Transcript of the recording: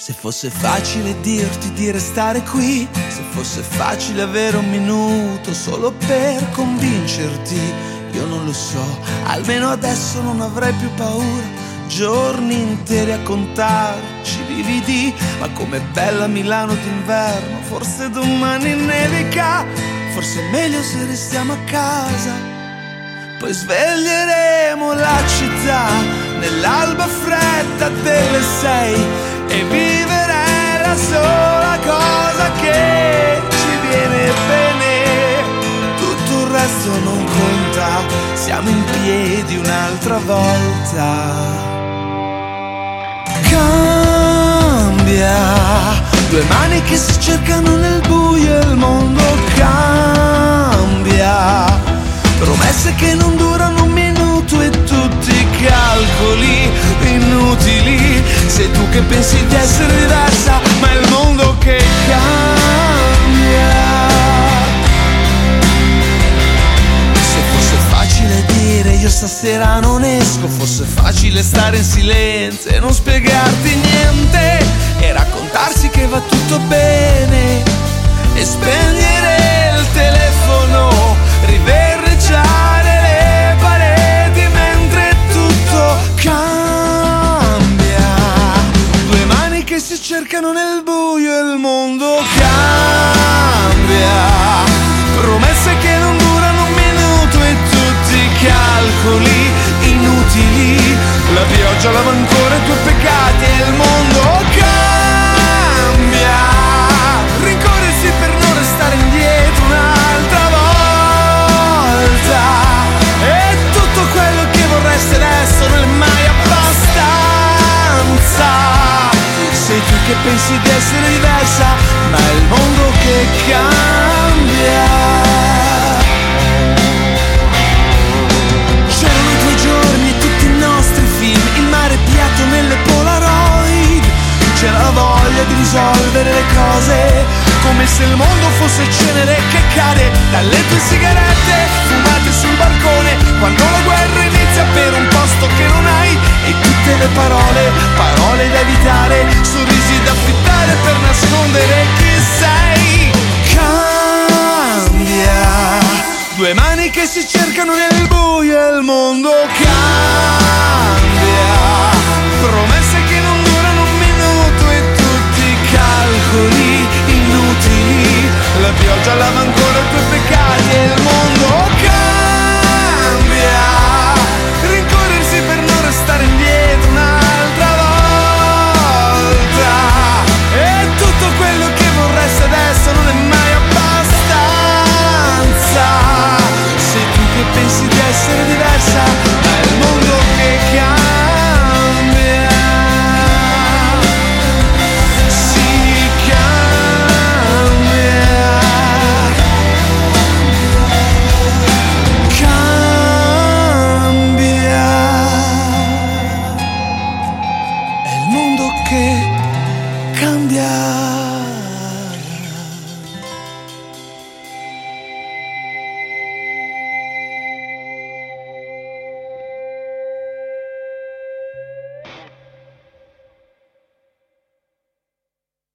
Se fosse facile dirti di restare qui, se fosse facile avere un minuto solo per convincerti, io non lo so, almeno adesso non avrei più paura. Giorni interi a contarci lividi, ma com'è bella Milano d'inverno. Forse domani nevica, forse è meglio se restiamo a casa. Poi sveglieremo la città nell'alba fredda delle 6 e viverei la sola cosa che ci viene bene. Tutto il resto non conta, siamo in piedi un'altra volta. Cambia, due mani che si cercano nel buio e il mondo cambia. Promesse che non durano un minuto e tutti i calcoli inutili. Sei tu che pensi di essere diversa, ma è il mondo che cambia. Se fosse facile dire io stasera non esco, fosse facile stare in silenzio e non spiegarti niente e raccontarsi che va tutto bene e spegnere il telefono, riverniciare le pareti mentre tutto cambia. Due mani che si cercano nel buio e il mondo cambia. Promesse che non durano un minuto e tutti i calcoli inutili. La pioggia lava ancora i tuoi peccati e il mondo cambia. Rincorrersi per non restare indietro un'altra volta. E tutto quello che vorresti adesso non è mai abbastanza. Sei tu che pensi di essere diversa, ma è il mondo che cambia. C'erano i tuoi giorni e tutti i nostri film, il mare piatto nelle Polaroid. C'era la voglia di risolvere le cose, come se il mondo fosse cenere che cade dalle tue sigarette fumate sul balcone. Quando la guerra inizia per un posto che non hai, e tutte le parole, parole da evitare, sorrisi da affittare per nascondere chi sei. Cambia, due mani che si cercano nel buio e il mondo che